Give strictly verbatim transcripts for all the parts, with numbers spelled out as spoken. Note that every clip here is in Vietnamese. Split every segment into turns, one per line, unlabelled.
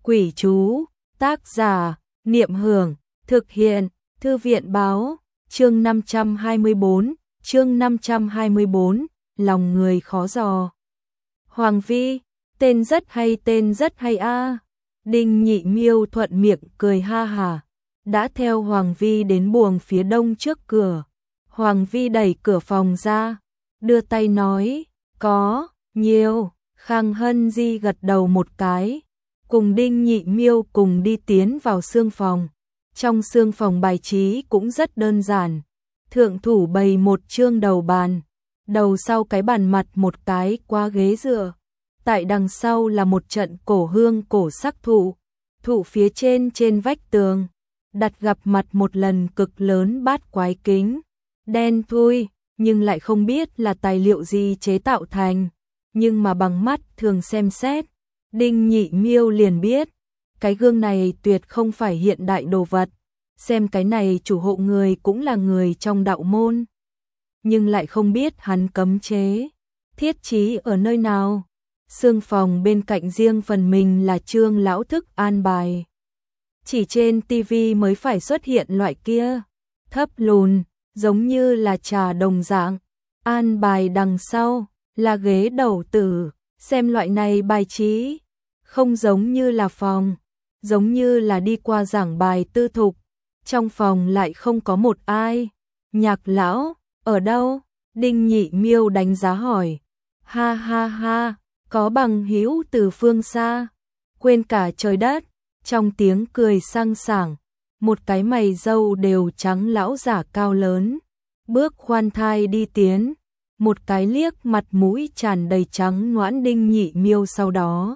Quỷ chú, tác giả, Niệm Hưởng, thực hiện, Thư viện báo, chương năm trăm hai mươi bốn, chương năm trăm hai mươi bốn, lòng người khó dò. Hoàng Vi, tên rất hay, tên rất hay a. Đinh Nhị Miêu thuận miệng cười ha hả, đã theo Hoàng Vi đến buồng phía đông trước cửa. Hoàng Vi đẩy cửa phòng ra, đưa tay nói, có, nhiều. Khang Hân Di gật đầu một cái, cùng Đinh Nhị Miêu cùng đi tiến vào xương phòng. Trong xương phòng bài trí cũng rất đơn giản. Thượng thủ bày một chương đầu bàn, đầu sau cái bàn mặt một cái qua ghế dựa. Tại đằng sau là một trận cổ hương cổ sắc thụ, thụ phía trên trên vách tường, đặt gặp mặt một lần cực lớn bát quái kính, đen thui, nhưng lại không biết là tài liệu gì chế tạo thành, nhưng mà bằng mắt thường xem xét, Đinh Nhị Miêu liền biết, cái gương này tuyệt không phải hiện đại đồ vật, xem cái này chủ hộ người cũng là người trong đạo môn, nhưng lại không biết hắn cấm chế, thiết trí ở nơi nào. Xương phòng bên cạnh riêng phần mình là Trương lão thức an bài. Chỉ trên tivi mới phải xuất hiện loại kia, thấp lùn, giống như là trà đồng dạng. An bài đằng sau là ghế đầu tử, xem loại này bài trí, không giống như là phòng, giống như là đi qua giảng bài tư thục. Trong phòng lại không có một ai. Nhạc lão, ở đâu? Đinh Nhị Miêu đánh giá hỏi. Ha ha ha. Có bằng hữu từ phương xa, quên cả trời đất, trong tiếng cười sang sảng, một cái mày râu đều trắng lão giả cao lớn, bước khoan thai đi tiến, một cái liếc mặt mũi tràn đầy trắng nõn Đinh Nhị Miêu sau đó.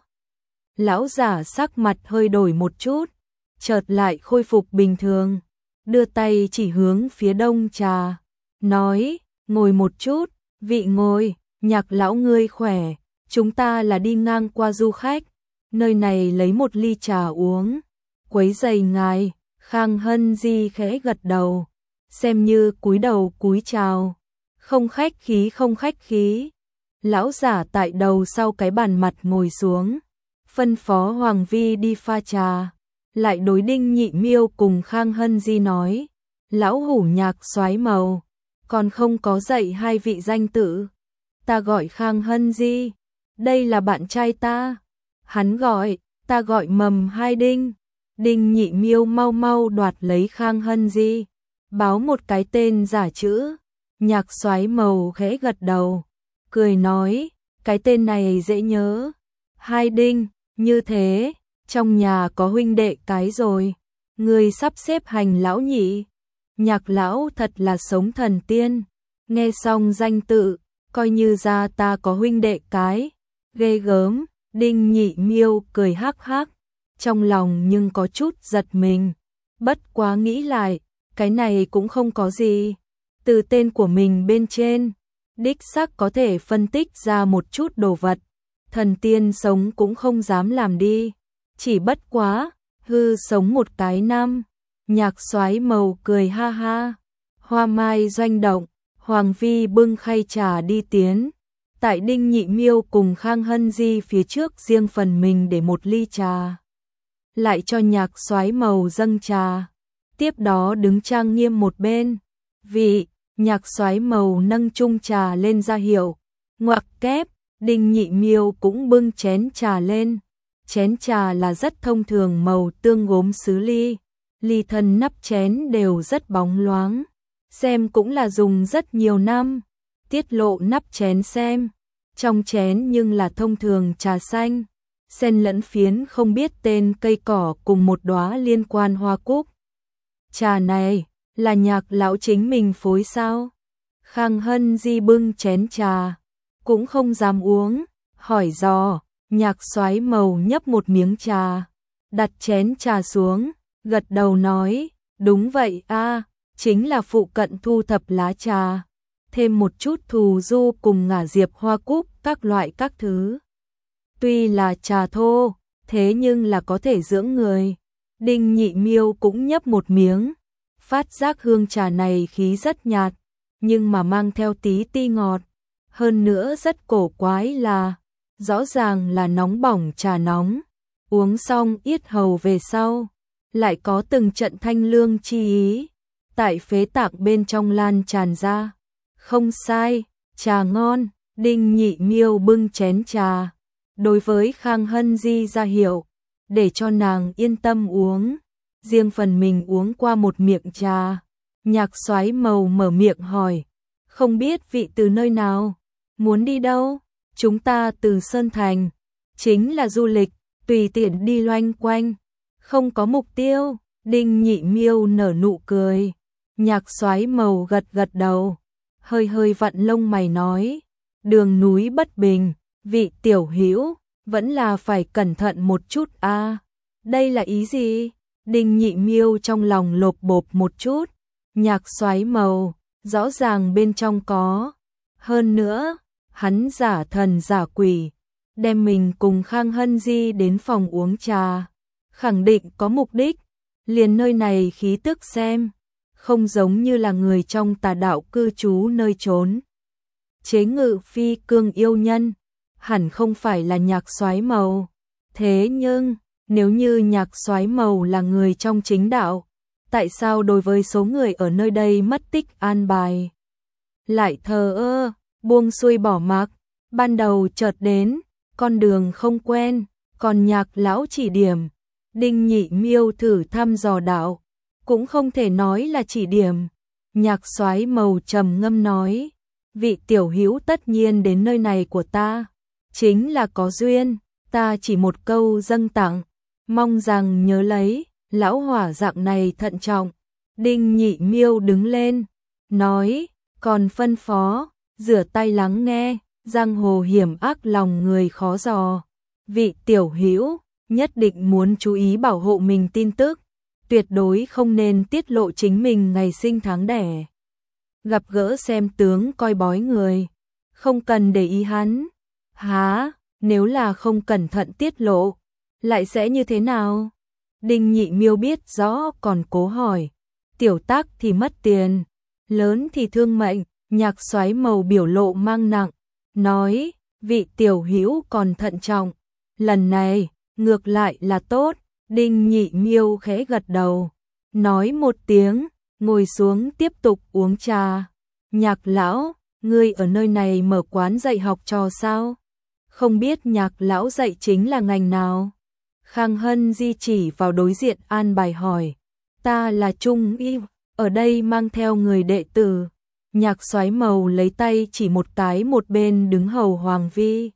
Lão giả sắc mặt hơi đổi một chút, chợt lại khôi phục bình thường, đưa tay chỉ hướng phía đông trà, nói, ngồi một chút, vị ngồi, Nhạc lão ngươi khỏe. Chúng ta là đi ngang qua du khách, nơi này lấy một ly trà uống, quấy rầy ngài. Khang Hân Di khẽ gật đầu, xem như cúi đầu cúi chào, không khách khí không khách khí. Lão giả tại đầu sau cái bàn mặt ngồi xuống, phân phó Hoàng Vi đi pha trà, lại đối Đinh Nhị Miêu cùng Khang Hân Di nói, lão hủ Nhạc soái màu, còn không có dạy hai vị danh tự, ta gọi Khang Hân Di. Đây là bạn trai ta. Hắn gọi, ta gọi Mầm Hai Đinh. Đinh Nhị Miêu mau mau đoạt lấy Khang Hân Di, báo một cái tên giả chữ. Nhạc soái màu khẽ gật đầu, cười nói, cái tên này dễ nhớ. Hai Đinh, như thế, trong nhà có huynh đệ cái rồi. Người sắp xếp hành lão nhị. Nhạc lão thật là sống thần tiên. Nghe xong danh tự, coi như ra ta có huynh đệ cái. Ghê gớm. Đinh Nhị Miêu cười hắc hắc, trong lòng nhưng có chút giật mình, bất quá nghĩ lại, cái này cũng không có gì, từ tên của mình bên trên, đích xác có thể phân tích ra một chút đồ vật, thần tiên sống cũng không dám làm đi, chỉ bất quá, hư sống một cái năm. Nhạc soái màu cười ha ha, hoa mai doanh động, Hoàng Vi bưng khay trà đi tiến. Tại Đinh Nhị Miêu cùng Khang Hân Di phía trước riêng phần mình để một ly trà, lại cho Nhạc soái màu dâng trà, tiếp đó đứng trang nghiêm một bên. Vị, Nhạc soái màu nâng chung trà lên ra hiệu, ngoặc kép, Đinh Nhị Miêu cũng bưng chén trà lên. Chén trà là rất thông thường màu tương gốm sứ ly, ly thân nắp chén đều rất bóng loáng, xem cũng là dùng rất nhiều năm. Tiết lộ nắp chén xem, trong chén nhưng là thông thường trà xanh, xen lẫn phiến không biết tên cây cỏ cùng một đóa liên quan hoa cúc. Trà này là Nhạc lão chính mình phối sao? Khang Hân Di bưng chén trà, cũng không dám uống, hỏi dò. Nhạc soái màu nhấp một miếng trà, đặt chén trà xuống, gật đầu nói, đúng vậy a, chính là phụ cận thu thập lá trà, thêm một chút thù du cùng ngả diệp hoa cúc các loại các thứ. Tuy là trà thô, thế nhưng là có thể dưỡng người. Đinh Nhị Miêu cũng nhấp một miếng, phát giác hương trà này khí rất nhạt, nhưng mà mang theo tí ti ngọt. Hơn nữa rất cổ quái là, rõ ràng là nóng bỏng trà nóng, Uống xong yết hầu về sau, lại có từng trận thanh lương chi ý, tại phế tạng bên trong lan tràn ra. Không sai, trà ngon, Đinh Nhị Miêu bưng chén trà, đối với Khang Hân Di ra hiệu, để cho nàng yên tâm uống, riêng phần mình uống qua một miệng trà. Nhạc Soái Mầu mở miệng hỏi, không biết vị từ nơi nào, muốn đi đâu? Chúng ta từ Sơn Thành, chính là du lịch, tùy tiện đi loanh quanh, không có mục tiêu. Đinh Nhị Miêu nở nụ cười. Nhạc Soái Mầu gật gật đầu, hơi hơi vặn lông mày nói, đường núi bất bình, vị tiểu hữu vẫn là phải cẩn thận một chút a. À, đây là ý gì? Đinh Nhị Miêu trong lòng lộp bộp một chút. Nhạc Soái Mầu, rõ ràng bên trong có. Hơn nữa, hắn giả thần giả quỷ, đem mình cùng Khang Hân Di đến phòng uống trà, khẳng định có mục đích. Liền nơi này khí tức xem, không giống như là người trong tà đạo cư trú nơi trốn. Chế ngự phi cương yêu nhân, hẳn không phải là Nhạc Soái Mầu. Thế nhưng, nếu như Nhạc Soái Mầu là người trong chính đạo, tại sao đối với số người ở nơi đây mất tích an bài lại thờ ơ, buông xuôi bỏ mặc? Ban đầu chợt đến, con đường không quen, còn Nhạc lão chỉ điểm. Đinh Nhị Miêu thử thăm dò đạo, cũng không thể nói là chỉ điểm. Nhạc Soái Mầu trầm ngâm nói, vị tiểu hữu tất nhiên đến nơi này của ta, chính là có duyên, ta chỉ một câu dâng tặng, mong rằng nhớ lấy. Lão hỏa dạng này thận trọng. Đinh Nhị Miêu đứng lên, nói, còn phân phó, rửa tay lắng nghe, giang hồ hiểm ác lòng người khó dò. Vị tiểu hữu nhất định muốn chú ý bảo hộ mình tin tức, tuyệt đối không nên tiết lộ chính mình ngày sinh tháng đẻ. Gặp gỡ xem tướng coi bói người, không cần để ý hắn. Hả, nếu là không cẩn thận tiết lộ, lại sẽ như thế nào? Đinh Nhị Miêu biết rõ còn cố hỏi, tiểu tác thì mất tiền, lớn thì thương mệnh. Nhạc Soái Mầu biểu lộ mang nặng, nói, vị tiểu hữu còn thận trọng, lần này ngược lại là tốt. Đinh Nhị Miêu khẽ gật đầu, nói một tiếng, ngồi xuống tiếp tục uống trà. Nhạc lão, ngươi ở nơi này mở quán dạy học trò sao? Không biết Nhạc lão dạy chính là ngành nào? Khang Hân Di chỉ vào đối diện an bài hỏi, ta là Trung Y, ở đây mang theo người đệ tử. Nhạc Soái Mầu lấy tay chỉ một cái một bên đứng hầu Hoàng Vi,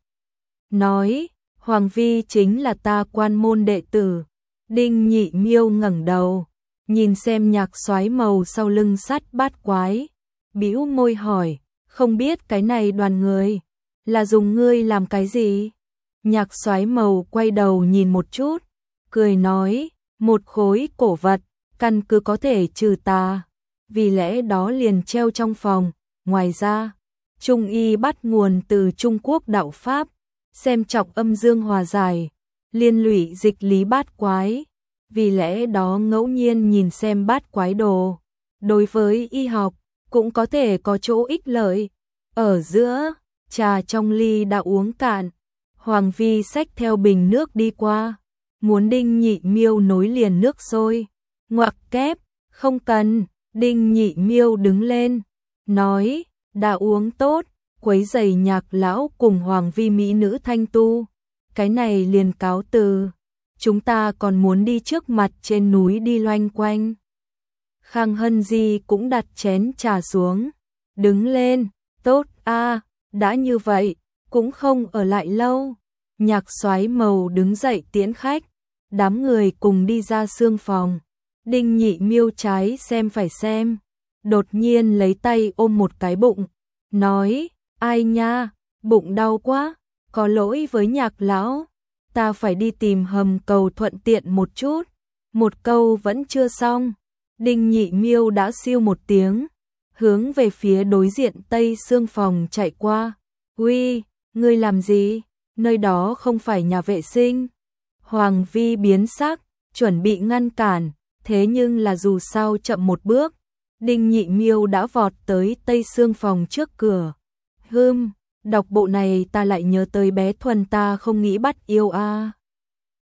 nói, Hoàng Vi chính là ta quan môn đệ tử. Đinh Nhị Miêu ngẩng đầu, nhìn xem Nhạc Soái Mầu sau lưng sắt bát quái, bĩu môi hỏi, không biết cái này đoàn người là dùng ngươi làm cái gì? Nhạc Soái Mầu quay đầu nhìn một chút, cười nói, một khối cổ vật, căn cứ có thể trừ tà, vì lẽ đó liền treo trong phòng. Ngoài ra, Trung Y bắt nguồn từ Trung Quốc đạo Pháp, xem trọng âm dương hòa giải, liên lụy dịch lý bát quái, vì lẽ đó ngẫu nhiên nhìn xem bát quái đồ, đối với y học cũng có thể có chỗ ích lợi. Ở giữa, trà trong ly đã uống cạn, Hoàng Vi xách theo bình nước đi qua, muốn Đinh Nhị Miêu nối liền nước sôi. Ngoặc kép, không cần. Đinh Nhị Miêu đứng lên, nói, đã uống tốt, quấy giày Nhạc lão cùng Hoàng Vi mỹ nữ thanh tu, cái này liền cáo từ, chúng ta còn muốn đi trước mặt trên núi đi loanh quanh. Khang Hân Di cũng đặt chén trà xuống, đứng lên, tốt a, đã như vậy, cũng không ở lại lâu. Nhạc Soái Mầu đứng dậy tiễn khách, đám người cùng đi ra sương phòng. Đinh Nhị Miêu trái xem phải xem, đột nhiên lấy tay ôm một cái bụng, nói, ai nha, bụng đau quá, có lỗi với Nhạc lão, ta phải đi tìm hầm cầu thuận tiện một chút. Một câu vẫn chưa xong, Đinh Nhị Miêu đã siêu một tiếng, hướng về phía đối diện tây sương phòng chạy qua. Uy, ngươi làm gì? Nơi đó không phải nhà vệ sinh. Hoàng Vi biến sắc, chuẩn bị ngăn cản, thế nhưng là dù sao chậm một bước, Đinh Nhị Miêu đã vọt tới tây sương phòng trước cửa. Hừm, đọc bộ này ta lại nhớ tới bé Thuần ta không nghĩ bắt yêu a. À.